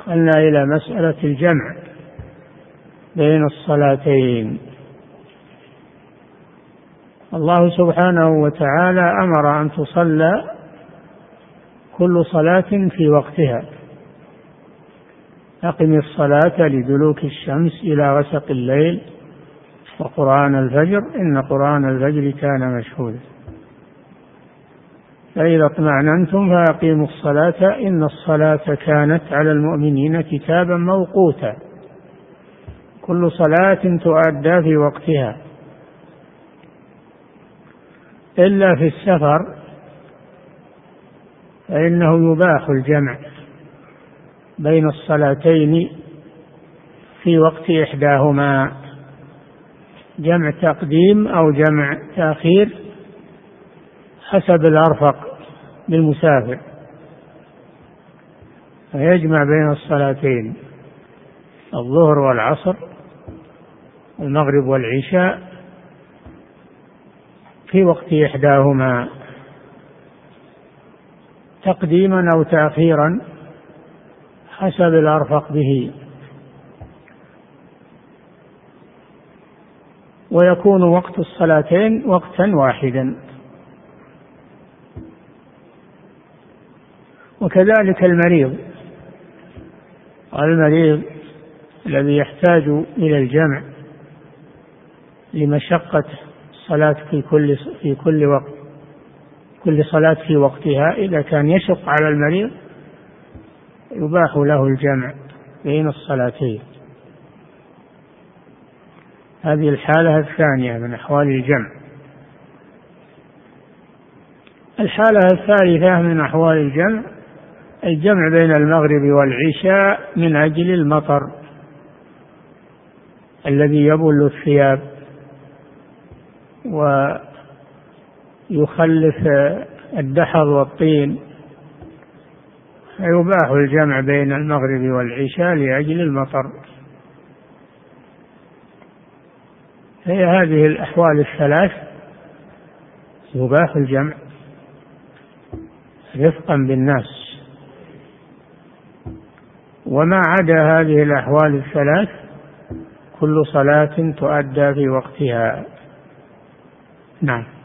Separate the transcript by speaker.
Speaker 1: قلنا إلى مسألة الجمع بين الصلاتين. الله سبحانه وتعالى أمر أن تصلى كل صلاة في وقتها. أقم الصلاة لدلوك الشمس إلى غسق الليل وقرآن الفجر إن قرآن الفجر كان مشهودا فإذا اطمأننتم فأقيموا الصلاة إن الصلاة كانت على المؤمنين كتابا موقوتا. كل صلاة تؤدى في وقتها إلا في السفر فإنه يباح الجمع بين الصلاتين في وقت إحداهما، جمع تقديم أو جمع تأخير حسب الأرفق للمسافر، فيجمع بين الصلاتين الظهر والعصر المغرب والعشاء في وقت إحداهما تقديما أو تأخيرا حسب الأرفق به، ويكون وقت الصلاتين وقتا واحدا. وكذلك المريض الذي يحتاج إلى الجمع لمشقة الصلاة في كل وقت، كل صلاة في وقتها، إذا كان يشق على المريض يباح له الجمع بين الصلاتين. هذه الحالة الثانية من أحوال الجمع. الحالة الثالثة من أحوال الجمع بين المغرب والعشاء من أجل المطر الذي يبل الثياب ويخلف الدحض والطين، فيباح الجمع بين المغرب والعشاء لأجل المطر. هي هذه الأحوال الثلاث يباح الجمع رفقا بالناس، وما عدا هذه الأحوال الثلاث كل صلاة تؤدى في وقتها. نعم.